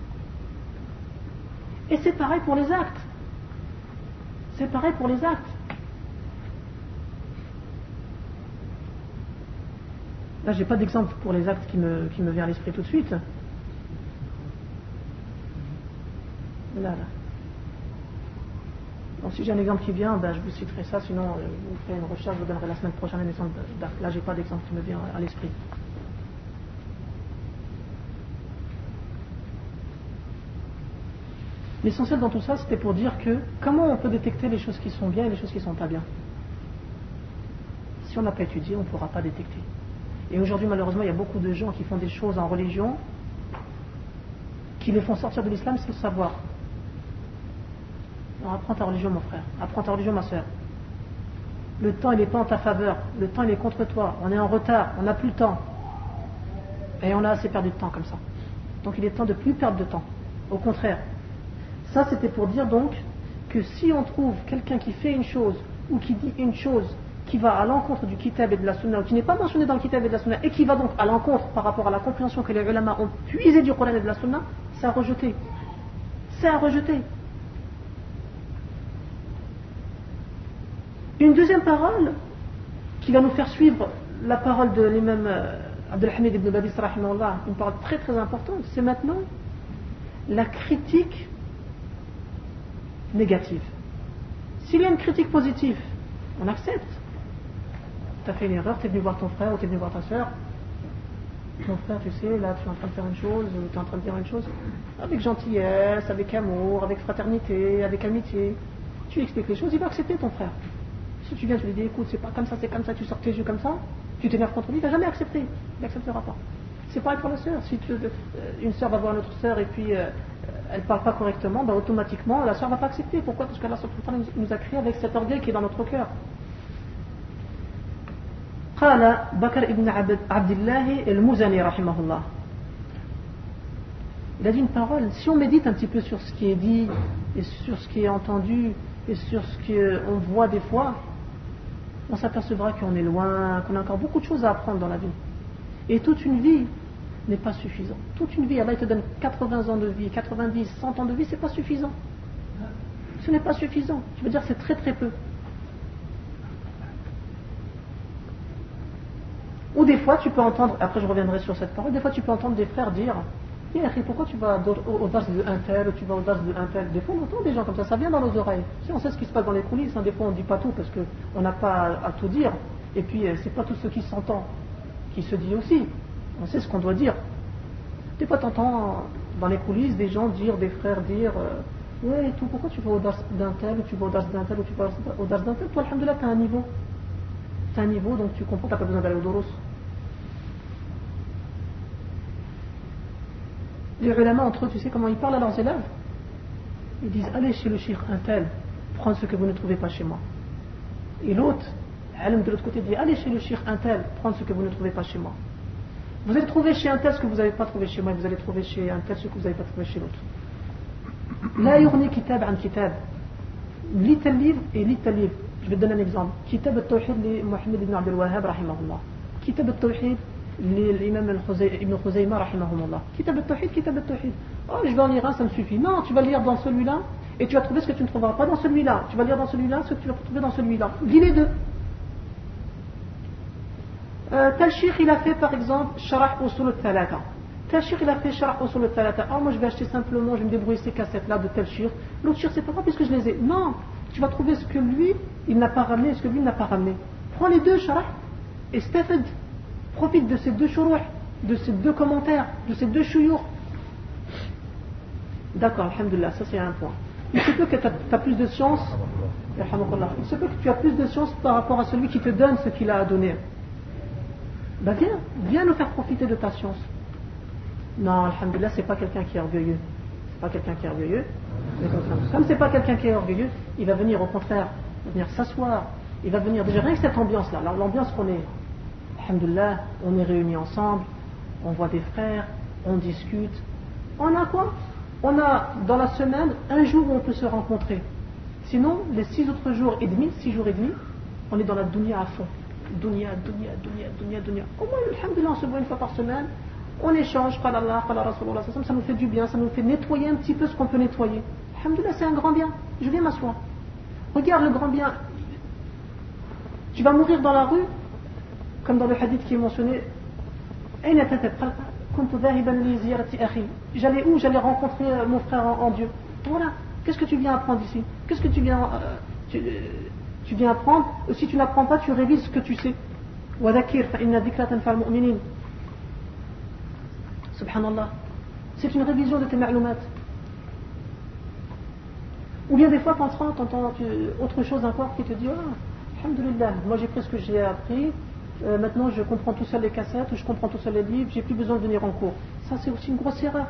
Et c'est pareil pour les actes. C'est pareil pour les actes. Là, j'ai pas d'exemple pour les actes qui me vient à l'esprit tout de suite. Là. Donc, si j'ai un exemple qui vient, je vous citerai ça. Sinon, vous ferez une recherche, je vous donnerai la semaine prochaine un exemple d'acte. Là, j'ai pas d'exemple qui me vient à l'esprit. L'essentiel dans tout ça, c'était pour dire que comment on peut détecter les choses qui sont bien et les choses qui ne sont pas bien. Si on n'a pas étudié, on ne pourra pas détecter. Et aujourd'hui, malheureusement, il y a beaucoup de gens qui font des choses en religion qui les font sortir de l'islam sans le savoir. Alors, apprends ta religion, mon frère. Apprends ta religion, ma soeur. Le temps, il n'est pas en ta faveur. Le temps, il est contre toi. On est en retard. On n'a plus le temps. Et on a assez perdu de temps comme ça. Donc, il est temps de ne plus perdre de temps. Au contraire. Ça, c'était pour dire donc que si on trouve quelqu'un qui fait une chose ou qui dit une chose qui va à l'encontre du kitab et de la sunna ou qui n'est pas mentionné dans le kitab et de la sunna et qui va donc à l'encontre par rapport à la compréhension que les ulama ont puisé du Coran et de la sunna, c'est à rejeter. C'est à rejeter. Une deuxième parole qui va nous faire suivre la parole de l'imam Abdelhamid ibn Badis rahimahullah, une parole très très importante, c'est maintenant la critique négative. S'il y a une critique positive, on accepte. Tu as fait une erreur, tu es venu voir ton frère ou tu es venu voir ta soeur. Mon frère, tu sais, là tu es en train de faire une chose ou tu es en train de dire une chose avec gentillesse, avec amour, avec fraternité, avec amitié. Tu lui expliques les choses, il va accepter ton frère. Si tu viens, tu lui dis écoute, c'est pas comme ça, c'est comme ça, tu sors tes yeux comme ça, tu t'énerves contre lui, il va jamais accepter. Il n'acceptera pas. C'est pareil pour la sœur. Si une sœur va voir une autre sœur et puis elle ne parle pas correctement, automatiquement la sœur ne va pas accepter. Pourquoi? Parce qu'Allah nous a créé avec cet orgueil qui est dans notre cœur. قال بكر ابن عبد الله المزني رحمه الله. Il a dit une parole. Si on médite un petit peu sur ce qui est dit et sur ce qui est entendu et sur ce qu'on voit des fois, on s'apercevra qu'on est loin, qu'on a encore beaucoup de choses à apprendre dans la vie. Et toute une vie n'est pas suffisant. Toute une vie, Allah te donne 80 ans de vie, 90, 100 ans de vie, c'est pas suffisant. Ce n'est pas suffisant. Je veux dire, c'est très très peu. Ou des fois, tu peux entendre, après je reviendrai sur cette parole, des fois tu peux entendre des frères dire pourquoi tu vas au dars de un tel, ou tu vas au dars de un tel. Des fois, on entend des gens comme ça vient dans nos oreilles. Si on sait ce qui se passe dans les coulisses, des fois on ne dit pas tout parce qu'on n'a pas à tout dire. Et puis, c'est pas tout ce qui s'entend qui se dit aussi. On sait ce qu'on doit dire. Des fois, tu entends dans les coulisses des gens dire, des frères dire ouais, tout, pourquoi tu vas au dars d'un tel, ou tu vas au dars d'un tel, ou tu vas au dars d'un tel. Toi, alhamdoulilah, tu as un niveau. Tu as un niveau, donc tu comprends, tu n'as pas besoin d'aller au doros. Les ulama entre eux, tu sais comment ils parlent à leurs élèves? Ils disent allez chez le cheikh un tel, prendre ce que vous ne trouvez pas chez moi. Et l'autre, l'alim de l'autre côté dit allez chez le cheikh un tel, prendre ce que vous ne trouvez pas chez moi. Vous allez trouver chez un tel ce que vous n'avez pas trouvé chez moi, et vous allez trouver chez un tel ce que vous n'avez pas trouvé chez l'autre. La yurni kitab an kitab. Lis tel livre et lis tel livre. Je vais te donner un exemple. Kitab al-Tawhid de Mohammed ibn Abdel Wahhab rahimahullah. Kitab al-Tawhid l'imam ibn Khuzayma rahimahullah. Kitab al-Tawhid, Kitab al-Tawhid. Oh, je vais en lire un, ça me suffit. Non, tu vas lire dans celui-là et tu vas trouver ce que tu ne trouveras pas dans celui-là. Tu vas lire dans celui-là ce que tu vas trouver dans celui-là. Lis les deux. Tel cheikh il a fait par exemple Sharah Usul al-Thalatha. Tel cheikh il a fait Sharah Usul al-Thalatha. Oh, moi je vais acheter simplement, je vais me débrouiller ces cassettes-là de tel cheikh. L'autre cheikh c'est pas grave puisque je les ai. Non, tu vas trouver ce que lui il n'a pas ramené et ce que lui n'a pas ramené. Prends les deux Sharah et stafed. Profite de ces deux shuruh, de ces deux commentaires, de ces deux shuyukh. D'accord, alhamdulillah, ça c'est un point. Il se peut que tu as plus de science, il se peut que tu as plus de science par rapport à celui qui te donne ce qu'il a à donner. Ben viens nous faire profiter de ta science. Non, alhamdulillah, c'est pas quelqu'un qui est orgueilleux. C'est pas quelqu'un qui est orgueilleux. Comme c'est pas quelqu'un qui est orgueilleux, il va venir au contraire, il va venir s'asseoir. Il va venir déjà rien que cette ambiance-là, l'ambiance qu'on est. Alhamdulillah, on est réunis ensemble, on voit des frères, on discute. On a quoi? On a dans la semaine un jour où on peut se rencontrer. Sinon, les 6 autres jours et demi, 6 jours et demi, on est dans la dunya à fond. Dunya. Au moins, alhamdulillah, on se voit une fois par semaine, on échange, qala Allah, qala Rasulullah, ça nous fait du bien, ça nous fait nettoyer un petit peu ce qu'on peut nettoyer. Alhamdulillah, c'est un grand bien. Je viens m'asseoir. Regarde le grand bien. Tu vas mourir dans la rue, comme dans le hadith qui est mentionné, j'allais où? J'allais rencontrer mon frère en Dieu. Voilà. Qu'est-ce que tu viens apprendre ici? Qu'est-ce que tu viens apprendre? Si tu n'apprends pas, tu révises ce que tu sais. Subhanallah. C'est une révision de tes ma'loumat. Ou bien des fois, quand tu entends autre chose encore qui te dit alhamdulillah, moi j'ai pris ce que j'ai appris. Maintenant je comprends tout seul les cassettes ou je comprends tout seul les livres, j'ai plus besoin de venir en cours. Ça c'est aussi une grosse erreur.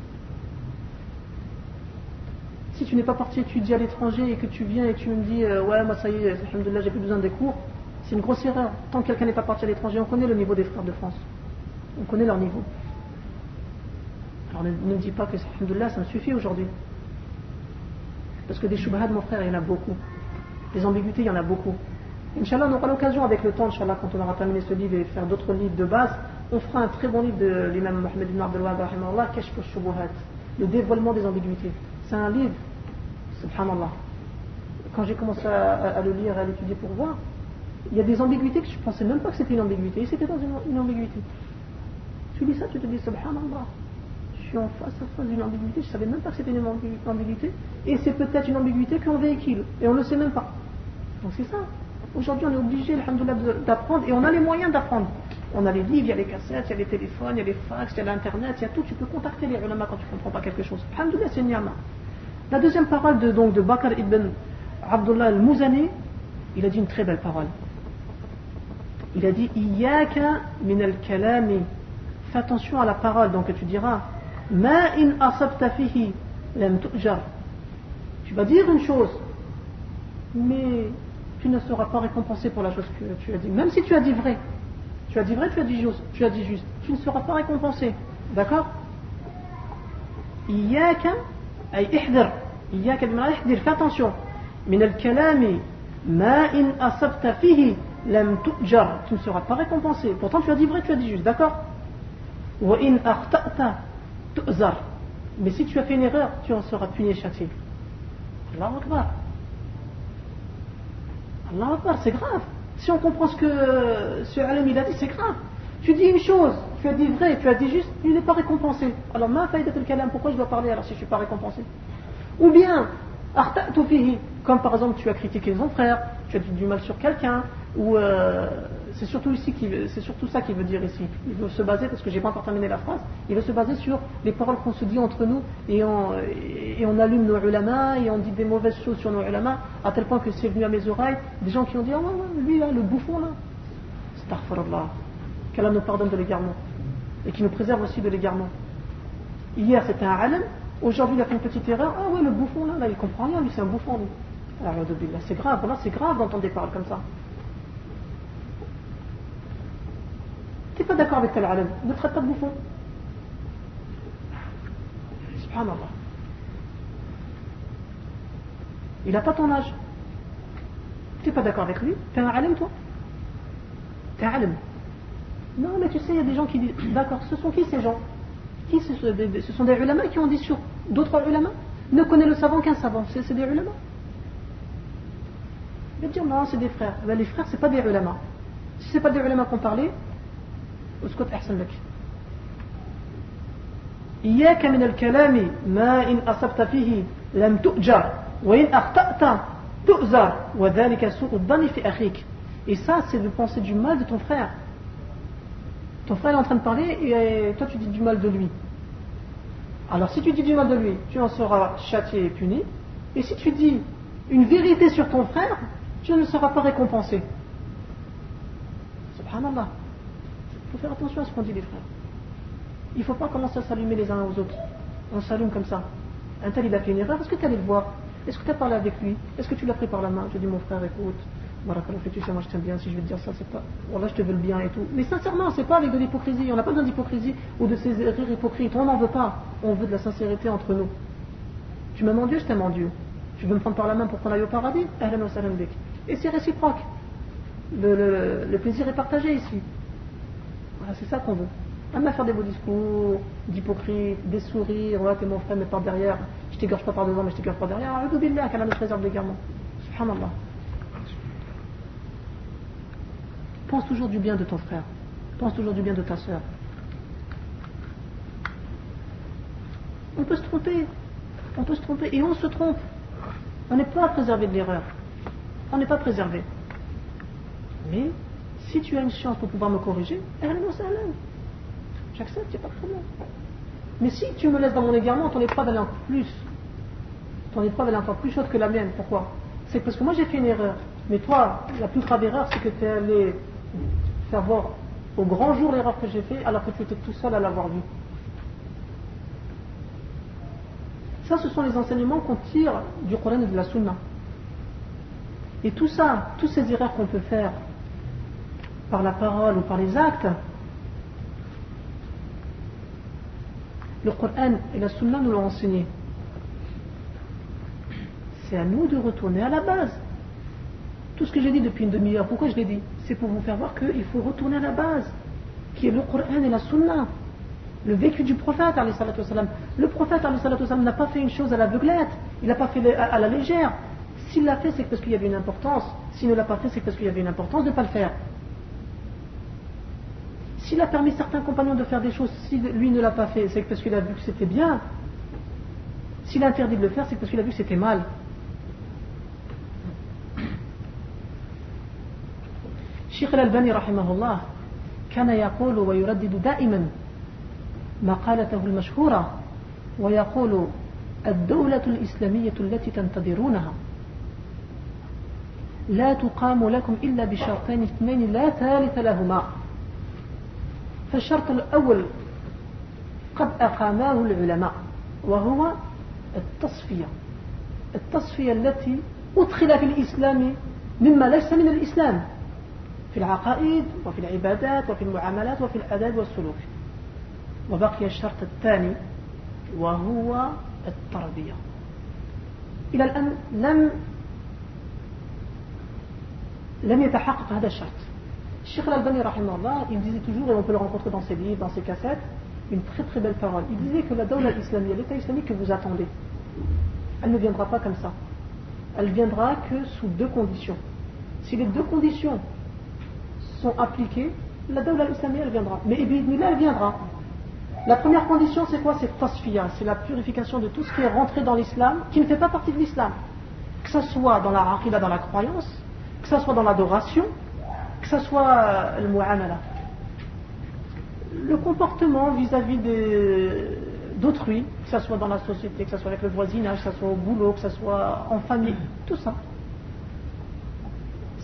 Si tu n'es pas parti étudier à l'étranger et que tu viens et tu me dis ouais moi ça y est, alhamdoulilah j'ai plus besoin des cours, c'est une grosse erreur. Tant que quelqu'un n'est pas parti à l'étranger, on connaît le niveau des frères de France. On connaît leur niveau. Alors ne me dis pas que alhamdoulilah ça me suffit aujourd'hui. Parce que des shubahad mon frère il y en a beaucoup. Des ambiguïtés il y en a beaucoup. Inch'Allah, on aura l'occasion avec le temps, Inch'Allah, quand on aura terminé ce livre et faire d'autres livres de base, on fera un très bon livre de l'imam Mohammed ibn Abdel Wahhab rahimahullah, Kashf al-Shubuhat, le dévoilement des ambiguïtés. C'est un livre, subhanallah. Quand j'ai commencé à le lire et à l'étudier pour voir, il y a des ambiguïtés que je ne pensais même pas que c'était une ambiguïté, et c'était dans une ambiguïté. Tu lis ça, tu te dis subhanallah, je suis en face à face d'une ambiguïté, je ne savais même pas que c'était une ambiguïté, et c'est peut-être une ambiguïté qu'on véhicule, et on ne le sait même pas. Donc c'est ça. Aujourd'hui, on est obligé, alhamdoulilah, d'apprendre et on a les moyens d'apprendre. On a les livres, il y a les cassettes, il y a les téléphones, il y a les fax, il y a l'internet, il y a tout. Tu peux contacter les ulama quand tu ne comprends pas quelque chose. Alhamdoulilah, c'est une ni'ma. La deuxième parole de Bakr ibn Abdullah al-Muzani, il a dit une très belle parole. Il a dit Iyaka min al-kalami. Fais attention à la parole, donc tu diras Ma in asabta fihi lam tu'jar. Tu vas dire une chose, mais tu ne seras pas récompensé pour la chose que tu as dit. Même si tu as dit vrai, tu as dit juste, tu ne seras pas récompensé. D'accord? Iyaka ay ihdir. Iyaka bima ihdir, fais attention. Min al-kalami ma in asabta fihi lam tu'jar. Tu ne seras pas récompensé. Pourtant tu as dit vrai, tu as dit juste. D'accord? Wa in akhta'ta tu'zar. Mais si tu as fait une erreur, tu en seras puni et châtié. Allahu Akbar. Allah Akbar, c'est grave. Si on comprend ce que ce alim il a dit, c'est grave. Tu dis une chose, tu as dit vrai, tu as dit juste, il n'est pas récompensé. Alors, ma faïdat al-kalam, pourquoi je dois parler alors si je ne suis pas récompensé? Ou bien, akhta'tu fihi, comme par exemple tu as critiqué son frère, tu as dit du mal sur quelqu'un, ou c'est surtout ça qu'il veut dire ici. Il veut se baser, parce que j'ai pas encore terminé la phrase, il veut se baser sur les paroles qu'on se dit entre nous et on allume nos ulama et on dit des mauvaises choses sur nos ulama à tel point que c'est venu à mes oreilles des gens qui ont dit ah ouais, lui là, le bouffon là, astaghfirullah, qu'Allah nous pardonne de l'égarement et qui nous préserve aussi de l'égarement. Hier c'était un alim, aujourd'hui il a fait une petite erreur. Ah ouais, le bouffon là, il comprend rien, lui c'est un bouffon. Lui. Alors c'est grave, voilà, c'est grave d'entendre des paroles comme ça. T'es pas d'accord avec tel alim, ne traite pas de bouffon. Subhanallah. Il n'a pas ton âge. T'es pas d'accord avec lui? T'es un alim toi? T'es un alim. Non mais tu sais, il y a des gens qui disent, d'accord, ce sont qui ces gens? Qui ce sont des ulama qui ont dit sur d'autres ulama? Ne connaît le savant qu'un savant, c'est des ulama. Il va dire non, c'est des frères. Ben, les frères, c'est pas des ulama. Si c'est pas des ulama qu'on parlait, اسكت أحسن لك. إياك من الكلام ما إن أصبت فيه لم تؤجر وإن أخطأت تؤزر وذلك سوء الظن في أخيك. Et ça, c'est de penser du mal de ton frère. Ton frère est en train de parler et toi tu dis du mal de lui. Alors si tu dis du mal de lui, tu en seras châtié et puni. Et si tu dis une vérité sur ton frère, tu ne seras pas récompensé. Subhanallah. Il faut faire attention à ce qu'on dit les frères. Il ne faut pas commencer à s'allumer les uns aux autres. On s'allume comme ça. Un tel il a fait une erreur, est-ce que tu es allé le voir? Est-ce que tu as parlé avec lui? Est-ce que tu l'as pris par la main? Je dis mon frère écoute, Barakallahu fik, tu sais moi je t'aime bien, si je vais te dire ça c'est pas... Voilà je te veux le bien et tout. Mais sincèrement c'est pas avec de l'hypocrisie, on n'a pas besoin d'hypocrisie ou de ces rires hypocrites, on n'en veut pas. On veut de la sincérité entre nous. Tu m'aimes en Dieu, je t'aime en Dieu. Tu veux me prendre par la main pour qu'on aille au paradis? Ahlan wa sahlan bik. Et c'est réciproque. Le plaisir est partagé ici. Voilà, c'est ça qu'on veut. Même à faire des beaux discours, d'hypocrites, des sourires, voilà, t'es mon frère, mais par derrière, je t'égorge pas par devant, mais je t'égorge par derrière. A'udhu billah, qu'Allah nous préserve l'égarement. Subhanallah. Pense toujours du bien de ton frère. Pense toujours du bien de ta sœur. On peut se tromper. On peut se tromper. Et on se trompe. On n'est pas préservé de l'erreur. On n'est pas préservé. Mais, si tu as une chance pour pouvoir me corriger, j'accepte, il n'y a pas de problème. Mais si tu me laisses dans mon égarement, ton épreuve elle est encore plus. Ton épreuve elle est encore plus chaude que la mienne. Pourquoi? C'est parce que moi j'ai fait une erreur. Mais toi, la plus grave erreur, c'est que tu es allé faire voir au grand jour l'erreur que j'ai fait, alors que tu étais tout seul à l'avoir vue. Ça, ce sont les enseignements qu'on tire du Coran et de la Sunna. Et tout ça, toutes ces erreurs qu'on peut faire par la parole ou par les actes, le Coran et la Sunna nous l'ont enseigné. C'est à nous de retourner à la base. Tout ce que j'ai dit depuis une demi-heure, pourquoi je l'ai dit? C'est pour vous faire voir qu'il faut retourner à la base, qui est le Coran et la Sunna. Le vécu du prophète, alayhi salatu wassalam. Le prophète, alayhi salatu wassalam, n'a pas fait une chose à l'aveuglette, il n'a pas fait à la légère. S'il l'a fait, c'est parce qu'il y avait une importance. S'il ne l'a pas fait, c'est parce qu'il y avait une importance de ne pas le faire. S'il a permis certains compagnons de faire des choses, si lui ne l'a pas fait, c'est parce qu'il a vu que c'était bien. S'il a interdit de le faire, c'est parce qu'il a vu que c'était mal. Cheikh Al-Albani rahimahullah كان يقول ويردد دائما مقالته المشهورة ويقول الدولة الإسلامية التي تنتظرونها لا تقام لكم إلا بشرطين اثنين لا ثالث لهما. فالشرط الأول قد أقاماه العلماء وهو التصفية التي أدخل في الإسلام مما ليس من الإسلام في العقائد وفي العبادات وفي المعاملات وفي الآداب والسلوك. وبقي الشرط الثاني وهو التربية. إلى الآن لم يتحقق هذا الشرط. Cheikh Al-Albani rahimahullah, il disait toujours, et on peut le rencontrer dans ses livres, dans ses cassettes, une très très belle parole. Il disait que la dawla islamique, l'État islamique que vous attendez, elle ne viendra pas comme ça. Elle viendra que sous deux conditions. Si les deux conditions sont appliquées, la dawla islamique elle viendra. Mais elle viendra. La première condition c'est quoi? C'est tasfiya, c'est la purification de tout ce qui est rentré dans l'islam, qui ne fait pas partie de l'islam. Que ce soit dans la aqida, dans la croyance, que ce soit dans l'adoration, que ce soit le mu'amala, le comportement vis-à-vis d'autrui, que ce soit dans la société, que ce soit avec le voisinage, que ce soit au boulot, que ce soit en famille, tout ça.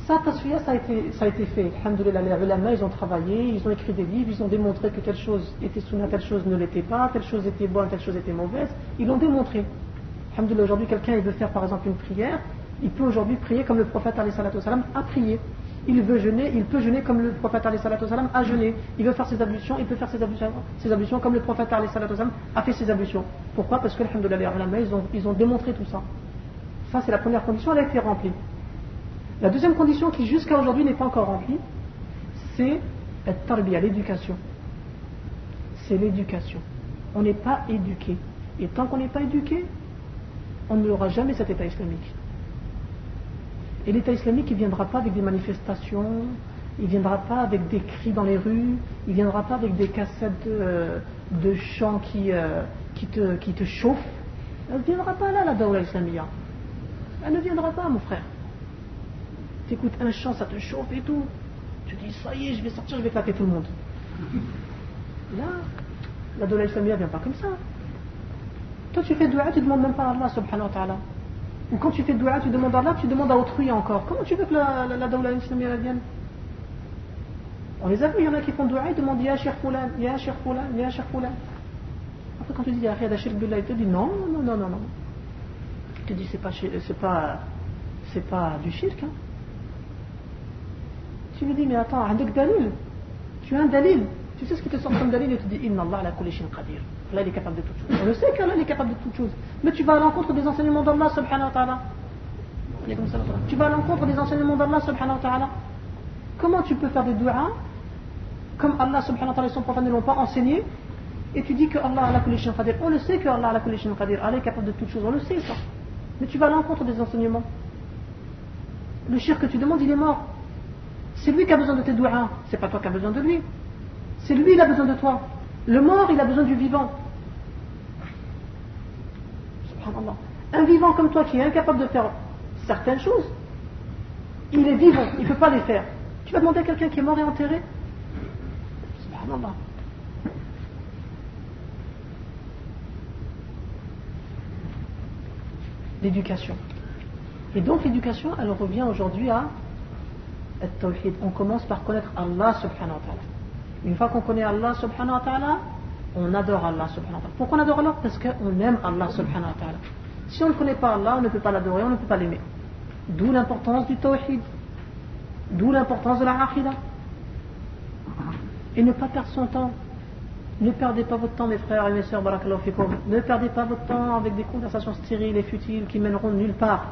Ça, tasfiya, ça a été fait. Alhamdulillah, les ulama, ils ont travaillé, ils ont écrit des livres, ils ont démontré que telle chose était sunna, telle chose ne l'était pas, telle chose était bonne, telle chose était mauvaise. Ils l'ont démontré. Alhamdulillah, aujourd'hui, quelqu'un il veut faire par exemple une prière, il peut aujourd'hui prier comme le prophète alayhi salatu wasalam a prié. Il veut jeûner, il peut jeûner comme le prophète alayhi salatu wasalam a jeûné. Il veut faire ses ablutions, il peut faire ses ablutions comme le prophète alayhi salatu wasalam a fait ses ablutions. Pourquoi? Parce que alhamdulillah, les ulama, ils ont démontré tout ça. Ça, c'est la première condition, elle a été remplie. La deuxième condition qui jusqu'à aujourd'hui n'est pas encore remplie, c'est at-tarbiya, l'éducation. C'est l'éducation. On n'est pas éduqué. Et tant qu'on n'est pas éduqué, on n'aura jamais cet État islamique. Et l'État islamique, il ne viendra pas avec des manifestations, il ne viendra pas avec des cris dans les rues, il ne viendra pas avec des cassettes de chants qui te chauffent. Elle ne viendra pas là, la dawla islamia. Elle ne viendra pas, mon frère. Tu écoutes un chant, ça te chauffe et tout. Tu dis, ça y est, je vais sortir, je vais claquer tout le monde. Là, la dawla islamia ne vient pas comme ça. Toi, tu fais dua, tu ne demandes même pas à Allah subhanahu wa ta'ala. Ou quand tu fais dua, tu demandes à Allah, tu demandes à autrui encore. Comment tu veux que la dawla islamia vienne? On les a vus, il y en a qui font dua, ils demandent Ya Sheikh Foulan, Ya Sheikh Foulan, Ya Sheikh Foulan. Après, quand tu dis Ya Khayda Shirk Billah, il te dit non. Il te dit c'est pas du shirk. Hein. Tu lui dis mais attends, tu as un dalil. Tu sais ce qui te sort comme dalil et tu dis Inna Allah ala kulli shay'in qadir. Allah il est capable de toutes choses. On le sait qu'Allah est capable de toutes choses. Mais tu vas à l'encontre des enseignements d'Allah subhanahu wa ta'ala. Tu vas à l'encontre des enseignements d'Allah subhanahu wa ta'ala. Comment tu peux faire des du'a comme Allah subhanahu wa ta'ala et son prophète ne l'ont pas enseigné et tu dis que Allah ala kulli shay'in qadir. On le sait que Allah ala kulli shay'in qadir. Allah est capable de toutes choses. On le sait ça. Mais tu vas à l'encontre des enseignements. Le shirk que tu demandes, il est mort. C'est lui qui a besoin de tes du'a. C'est pas toi qui as besoin de lui. C'est lui, il a besoin de toi. Le mort, il a besoin du vivant. Subhanallah. Un vivant comme toi qui est incapable de faire certaines choses, il est vivant, il ne peut pas les faire. Tu vas demander à quelqu'un qui est mort et enterré? Subhanallah. L'éducation. Et donc l'éducation, elle revient aujourd'hui à at-tawhid. On commence par connaître Allah subhanahu wa ta'ala. Une fois qu'on connaît Allah subhanahu wa ta'ala, on adore Allah subhanahu wa ta'ala. Pourquoi on adore Allah? Parce qu'on aime Allah subhanahu wa ta'ala. Si on ne connaît pas Allah, on ne peut pas l'adorer, on ne peut pas l'aimer. D'où l'importance du tawhid. D'où l'importance de la aqidah. Et ne pas perdre son temps. Ne perdez pas votre temps, mes frères et mes sœurs, barakallahu fikum. Ne perdez pas votre temps avec des conversations stériles et futiles qui mèneront nulle part.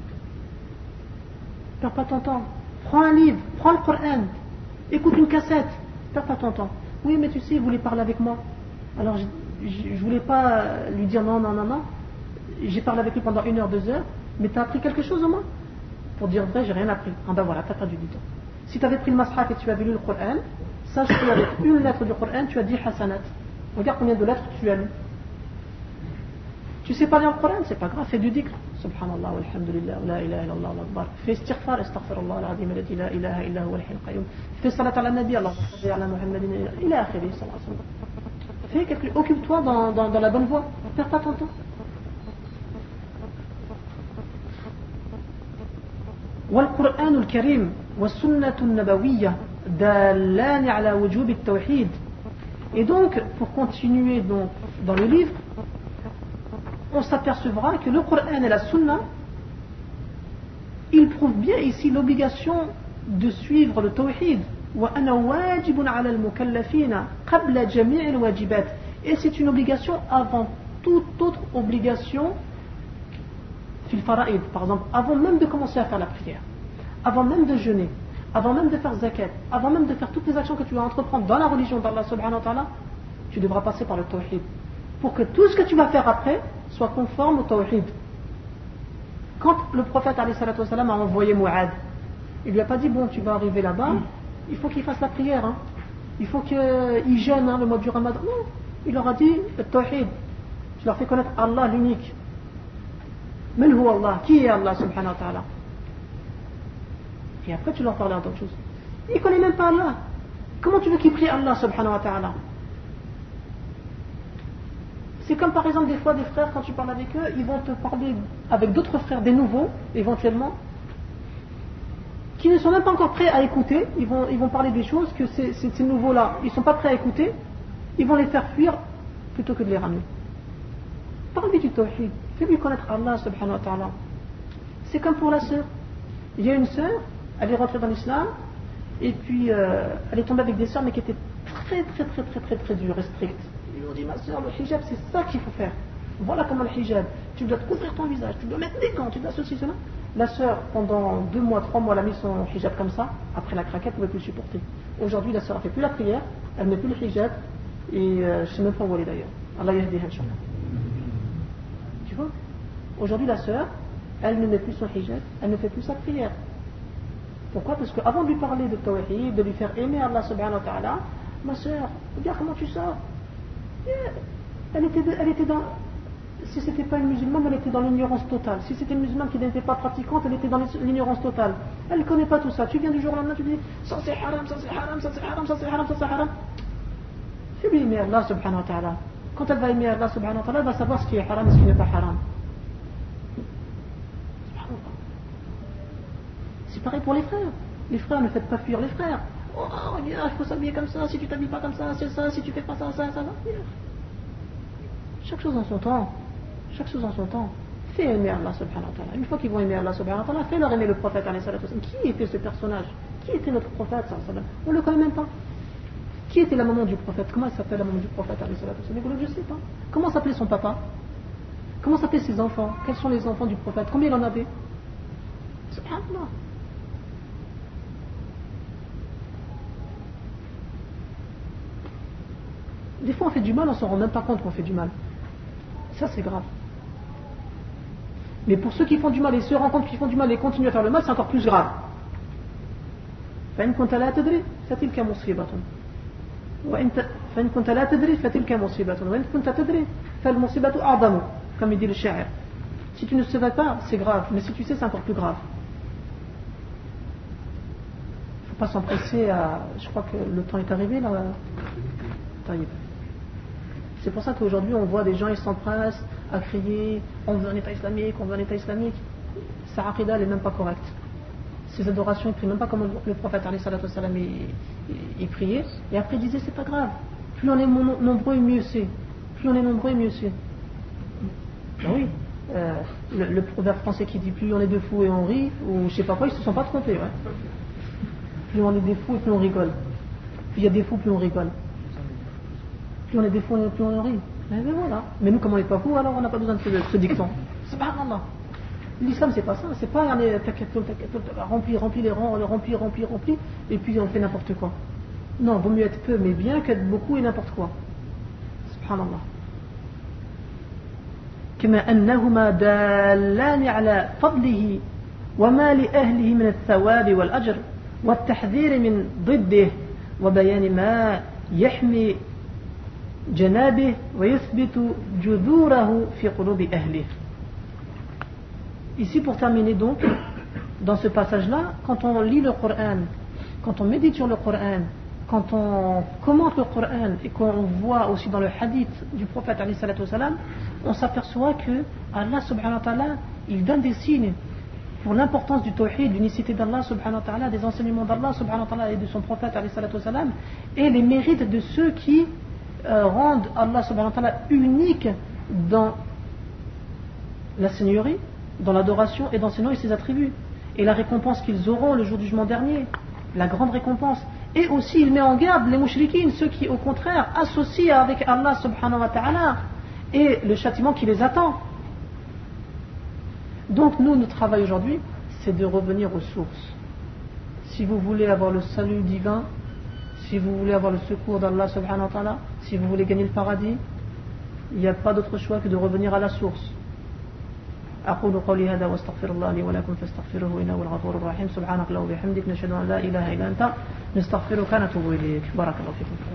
Ne perds pas ton temps. Prends un livre, prends le Coran, écoute une cassette. Ne perds pas ton temps. Oui, mais tu sais, il voulait parler avec moi. Alors, je ne voulais pas lui dire non. J'ai parlé avec lui pendant 1 heure, 2 heures, mais tu as appris quelque chose au moins? Pour dire vrai, j'ai rien appris. Ah ben voilà, tu as perdu du temps. Si tu avais pris le mashaf et tu avais lu le Coran, sache qu'avec une lettre du Coran, tu as 10 hasanat. Regarde combien de lettres tu as lu. Tu sais pas lire le Coran, c'est pas grave, fais du dhikr. Subhanallah, walhamdulillah, la ilaha illallah, al-akbar. Fais istighfar, astaghfirullah, al-azim, alladhi la ilaha illa huwa al-hayyul qayyum. Fais salat ala nabi, Allah, ala Muhammadin, ila akhiri, sallallahu alayhi wa sallam. Occupe-toi dans la bonne voie, perds pas ton temps. والقرآن الكريم والسنة النبوية دالان على وجوب التوحيد. Et donc, pour continuer donc, dans le livre, on s'apercevra que le Coran et la Sunna, ils prouvent bien ici l'obligation de suivre le tawhid. وأنا واجب على المكلفين قبل جميع الواجبات. Et c'est une obligation avant toute autre obligation. Fil fara'id, par exemple, avant même de commencer à faire la prière, avant même de jeûner, avant même de faire zakat, avant même de faire toutes les actions que tu vas entreprendre dans la religion d'Allah subhanahu wa ta'ala, tu devras passer par le tawhid. Pour que tout ce que tu vas faire après soit conforme au tawhid. Quand le prophète alayhi salatu wasalam a envoyé Mu'ad, il lui a pas dit bon tu vas arriver là-bas, il faut qu'il fasse la prière, hein. Il faut qu'il jeûne le mois du Ramadan. Non, il leur a dit le tawhid. Tu leur fais connaître Allah l'unique. Men huwa Allah, qui est Allah subhanahu wa ta'ala? Et après tu leur parles d'autre chose. Il ne connaît même pas Allah. Comment tu veux qu'il prie Allah subhanahu wa ta'ala? C'est comme par exemple des fois des frères, quand tu parles avec eux, ils vont te parler avec d'autres frères, des nouveaux, éventuellement. qui ne sont même pas encore prêts à écouter, ils vont parler des choses que ces nouveaux-là, ils ne sont pas prêts à écouter, ils vont les faire fuir plutôt que de les ramener. Parle-lui du tawhid, fais-lui connaître Allah subhanahu wa ta'ala. C'est comme pour la sœur. Il y a une sœur, elle est rentrée dans l'islam, et puis elle est tombée avec des sœurs, mais qui étaient très dures et strictes. Ils lui ont dit, ma sœur, le hijab, c'est ça qu'il faut faire. Voilà comment le hijab, tu dois te couvrir ton visage, tu dois mettre des gants, tu dois ceci, cela. La sœur, pendant 2 mois, 3 mois, elle a mis son hijab comme ça. Après la craquette, elle ne pouvait plus le supporter. Aujourd'hui, la sœur ne fait plus la prière, elle ne met plus le hijab, et je ne sais même pas où elle est d'ailleurs. Allah yahdiha inshallah. Tu vois? Aujourd'hui, la sœur, elle ne met plus son hijab, elle ne fait plus sa prière. Pourquoi? Parce qu'avant de lui parler de tawhid, de lui faire aimer Allah subhanahu wa ta'ala, ma sœur, regarde comment tu sors. Elle était dans. Si c'était pas une musulmane, elle était dans l'ignorance totale. Si c'était une musulmane qui n'était pas pratiquante, elle était dans l'ignorance totale. Elle ne connaît pas tout ça. Tu viens du jour au lendemain, tu dis ça c'est haram, ça c'est haram, ça c'est haram, ça c'est haram, ça c'est haram. Fais-lui aimer Allah subhanahu wa ta'ala. Quand elle va aimer Allah subhanahu wa ta'ala, elle va savoir ce qui est haram et ce qui n'est pas haram. C'est pareil pour les frères. Les frères, ne faites pas fuir les frères. Oh, regarde, il faut s'habiller comme ça. Si tu t'habilles pas comme ça, c'est ça. Si tu fais pas ça, ça va. Chaque chose en son temps. Chaque chose en son temps. Fais aimer Allah subhanahu wa ta'ala. Une fois qu'ils vont aimer Allah subhanahu wa ta'ala, fais-leur aimer le prophète alayhi salatu wa sallam. Qui était ce personnage? Qui était notre prophète sallallahu alayhi wa sallam? On ne le connaît même pas. Qui était la maman du prophète? Comment elle s'appelle la maman du prophète alayhi salatu wa sallam? Je ne sais pas. Comment s'appelait son papa? Comment s'appelaient ses enfants? Quels sont les enfants du prophète? Combien il en avait? Subhanallah. Des fois on fait du mal, on ne s'en rend même pas compte qu'on fait du mal. Ça c'est grave. Mais pour ceux qui font du mal et se rendent compte qu'ils font du mal et continuent à faire le mal, c'est encore plus grave. فإن كنت لا تدري فتلك مصيبة فإن كنت لا تدري فتلك مصيبة وإن كنت تدري فالمصيبة أعظم, comme il dit le sha'ir. Si tu ne savais pas, c'est grave, mais si tu sais, c'est encore plus grave. Il ne faut pas s'empresser à... Je crois que le temps est arrivé là. C'est pour ça qu'aujourd'hui on voit des gens, ils s'empressent à crier on veut un état islamique, on veut un état islamique. Sa aqidah elle n'est même pas correcte. Ses adorations, il ne prie même pas comme le prophète alayhi salatu wa sallam il priait. Et après il disait c'est pas grave. Plus on est nombreux, mieux c'est. Plus on est nombreux, mieux c'est. Ben oui. Le proverbe français qui dit plus on est de fous et on rit, ou je sais pas quoi, ils se sont pas trompés. Ouais. Plus on est des fous et plus on rigole. Plus il y a des fous, plus on rigole. Plus on est des fous, plus on rit. Mais voilà. Mais nous, comme on n'est pas fous, alors on n'a pas besoin de ce dicton. Subhanallah. L'islam, c'est pas ça. C'est pas remplir les rangs, remplir, et puis on fait n'importe quoi. Non, vaut mieux être peu, mais bien qu'être beaucoup et n'importe quoi. Subhanallah. كما أنهما دالان على فضله وما لأهله من الثواب والأجر والتحذير من ضده وبيان ما يحمي جنابه ويثبت جذوره في قلوب أهله. Ici pour terminer donc, dans ce passage-là, quand on lit le Coran, quand on médite sur le Coran, quand on commente le Coran et qu'on voit aussi dans le hadith du prophète alayhi salatu wa salam, on s'aperçoit que Allah subhanahu wa ta'ala, il donne des signes pour l'importance du tawhid, l'unicité d'Allah subhanahu wa ta'ala, des enseignements d'Allah subhanahu wa ta'ala et de son prophète alayhi salatu wa salam, et les mérites de ceux qui rendent Allah subhanahu wa ta'ala unique dans la seigneurie, dans l'adoration et dans ses noms et ses attributs, et la récompense qu'ils auront le jour du jugement dernier, la grande récompense. Et aussi il met en garde les mouchriquines, ceux qui au contraire associent avec Allah subhanahu wa ta'ala et le châtiment qui les attend. Donc nous, notre travail aujourd'hui, c'est de revenir aux sources. Si vous voulez avoir le salut divin, si vous voulez avoir le secours d'Allah subhanahu wa ta'ala, si vous voulez gagner le paradis, il n'y a pas d'autre choix que de revenir à la source. أقول قولي هذا واستغفر الله لي ولكم فاستغفروه إنه هو الغفور الرحيم سبحانك اللهم وبحمدك نشهد أن لا إله إلا أنت نستغفرك ونتوب إليك بارك الله فيكم.